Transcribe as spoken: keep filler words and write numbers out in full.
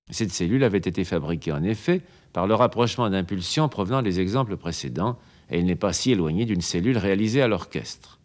Cette cellule avait été fabriquée en effet par le rapprochement d'impulsions provenant des exemples précédents, et elle n'est pas si éloignée d'une cellule réalisée à l'orchestre.